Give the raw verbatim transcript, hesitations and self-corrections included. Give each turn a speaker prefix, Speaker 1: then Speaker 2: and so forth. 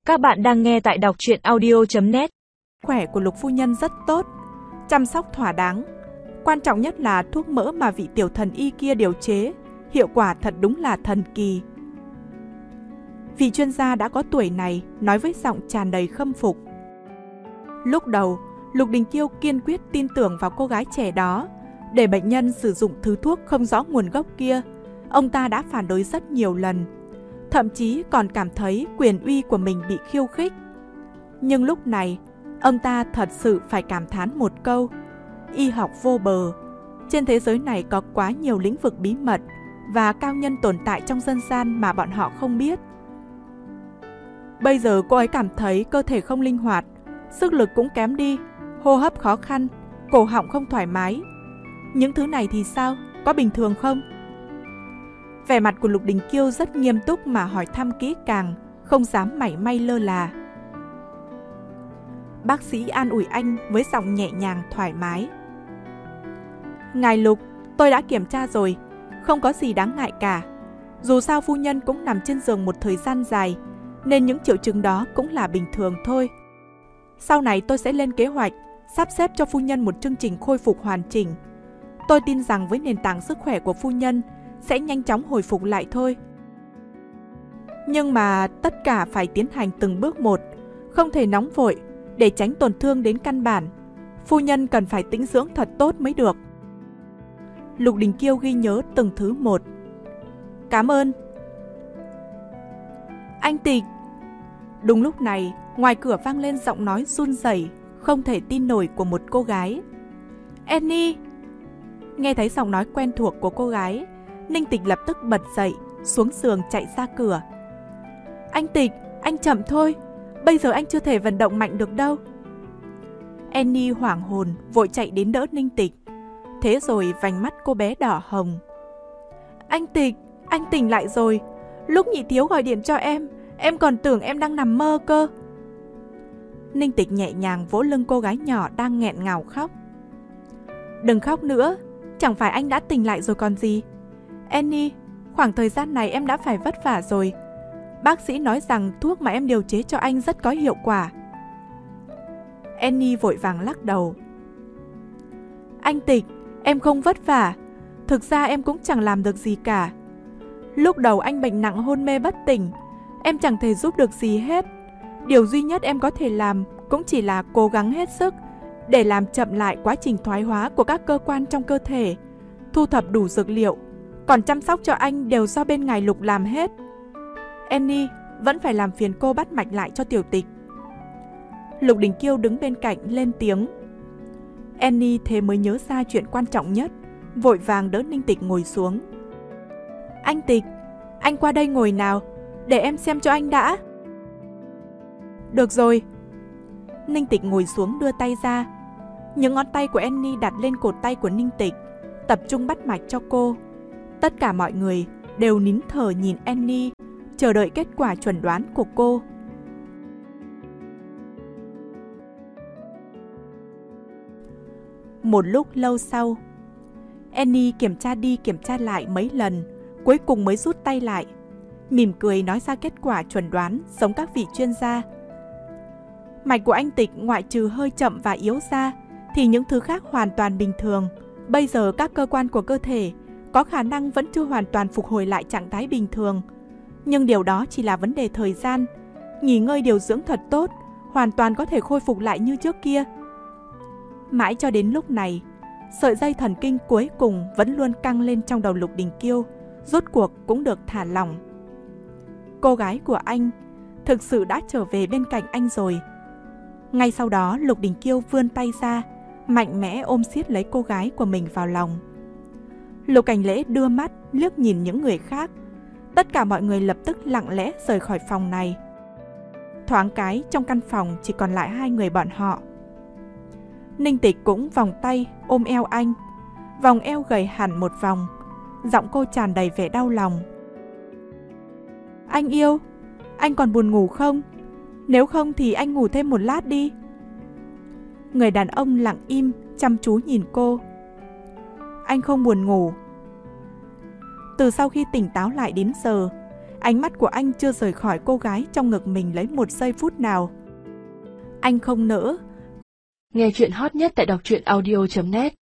Speaker 1: Các bạn đang nghe tại đọc truyện audio chấm net.
Speaker 2: Khỏe của Lục phu nhân rất tốt, chăm sóc thỏa đáng. Quan trọng nhất là thuốc mỡ mà vị tiểu thần y kia điều chế, hiệu quả thật đúng là thần kỳ. Vị chuyên gia đã có tuổi này nói với giọng tràn đầy khâm phục. Lúc đầu, Lục Đình Kiêu kiên quyết tin tưởng vào cô gái trẻ đó. Để bệnh nhân sử dụng thứ thuốc không rõ nguồn gốc kia, ông ta đã phản đối rất nhiều lần. Thậm chí còn cảm thấy quyền uy của mình bị khiêu khích. Nhưng lúc này, ông ta thật sự phải cảm thán một câu: y học vô bờ. Trên thế giới này có quá nhiều lĩnh vực bí mật và cao nhân tồn tại trong dân gian mà bọn họ không biết. Bây giờ cô ấy cảm thấy cơ thể không linh hoạt, sức lực cũng kém đi, hô hấp khó khăn, cổ họng không thoải mái. Những thứ này thì sao? Có bình thường không? Vẻ mặt của Lục Đình Kiêu rất nghiêm túc mà hỏi thăm kỹ càng, không dám mảy may lơ là. Bác sĩ an ủi anh với giọng nhẹ nhàng thoải mái. Ngài Lục, tôi đã kiểm tra rồi, không có gì đáng ngại cả. Dù sao phu nhân cũng nằm trên giường một thời gian dài, nên những triệu chứng đó cũng là bình thường thôi. Sau này tôi sẽ lên kế hoạch, sắp xếp cho phu nhân một chương trình khôi phục hoàn chỉnh. Tôi tin rằng với nền tảng sức khỏe của phu nhân sẽ nhanh chóng hồi phục lại thôi. Nhưng mà tất cả phải tiến hành từng bước một, không thể nóng vội để tránh tổn thương đến căn bản. Phu nhân cần phải tĩnh dưỡng thật tốt mới được. Lục Đình Kiêu ghi nhớ từng thứ một. Cảm ơn. Anh Tịch. Đúng lúc này, ngoài cửa vang lên giọng nói run rẩy, không thể tin nổi của một cô gái. Annie. Nghe thấy giọng nói quen thuộc của cô gái, Ninh Tịch lập tức bật dậy, xuống giường chạy ra cửa. Anh Tịch, anh chậm thôi, bây giờ anh chưa thể vận động mạnh được đâu. Annie hoảng hồn, vội chạy đến đỡ Ninh Tịch. Thế rồi vành mắt cô bé đỏ hồng. Anh Tịch, anh tỉnh lại rồi. Lúc nhị thiếu gọi điện cho em, em còn tưởng em đang nằm mơ cơ. Ninh Tịch nhẹ nhàng vỗ lưng cô gái nhỏ đang nghẹn ngào khóc. Đừng khóc nữa, chẳng phải anh đã tỉnh lại rồi còn gì. Annie, khoảng thời gian này em đã phải vất vả rồi. Bác sĩ nói rằng thuốc mà em điều chế cho anh rất có hiệu quả. Annie vội vàng lắc đầu. Anh Tịch, em không vất vả. Thực ra em cũng chẳng làm được gì cả. Lúc đầu anh bệnh nặng hôn mê bất tỉnh, em chẳng thể giúp được gì hết. Điều duy nhất em có thể làm cũng chỉ là cố gắng hết sức để làm chậm lại quá trình thoái hóa của các cơ quan trong cơ thể, thu thập đủ dược liệu. Còn chăm sóc cho anh đều do bên ngài Lục làm hết. Annie, vẫn phải làm phiền cô bắt mạch lại cho Tiểu Tịch. Lục Đình Kiêu đứng bên cạnh lên tiếng. Annie thế mới nhớ ra chuyện quan trọng nhất, vội vàng đỡ Ninh Tịch ngồi xuống. Anh Tịch, anh qua đây ngồi nào, để em xem cho anh đã. Được rồi. Ninh Tịch ngồi xuống đưa tay ra. Những ngón tay của Annie đặt lên cột tay của Ninh Tịch, tập trung bắt mạch cho cô. Tất cả mọi người đều nín thở nhìn Annie, chờ đợi kết quả chuẩn đoán của cô. Một lúc lâu sau, Annie kiểm tra đi kiểm tra lại mấy lần, cuối cùng mới rút tay lại, mỉm cười nói ra kết quả chuẩn đoán giống các vị chuyên gia. Mạch của anh Tịch ngoại trừ hơi chậm và yếu ra thì những thứ khác hoàn toàn bình thường. Bây giờ các cơ quan của cơ thể có khả năng vẫn chưa hoàn toàn phục hồi lại trạng thái bình thường. Nhưng điều đó chỉ là vấn đề thời gian. Nghỉ ngơi điều dưỡng thật tốt, hoàn toàn có thể khôi phục lại như trước kia. Mãi cho đến lúc này, sợi dây thần kinh cuối cùng vẫn luôn căng lên trong đầu Lục Đình Kiêu, rốt cuộc cũng được thả lỏng. Cô gái của anh thực sự đã trở về bên cạnh anh rồi. Ngay sau đó, Lục Đình Kiêu vươn tay ra, mạnh mẽ ôm siết lấy cô gái của mình vào lòng. Lục Cảnh Lễ đưa mắt liếc nhìn những người khác. Tất cả mọi người lập tức lặng lẽ rời khỏi phòng này. Thoáng cái trong căn phòng chỉ còn lại hai người bọn họ. Ninh Tịch cũng vòng tay ôm eo anh, vòng eo gầy hẳn một vòng, giọng cô tràn đầy vẻ đau lòng. Anh yêu, anh còn buồn ngủ không? Nếu không thì anh ngủ thêm một lát đi. Người đàn ông lặng im chăm chú nhìn cô. Anh không buồn ngủ. Từ sau khi tỉnh táo lại đến giờ, Ánh mắt của anh chưa rời khỏi cô gái trong ngực mình lấy một giây phút nào. Anh không nỡ.
Speaker 1: Nghe chuyện hot nhất tại đọc truyện audio chấm net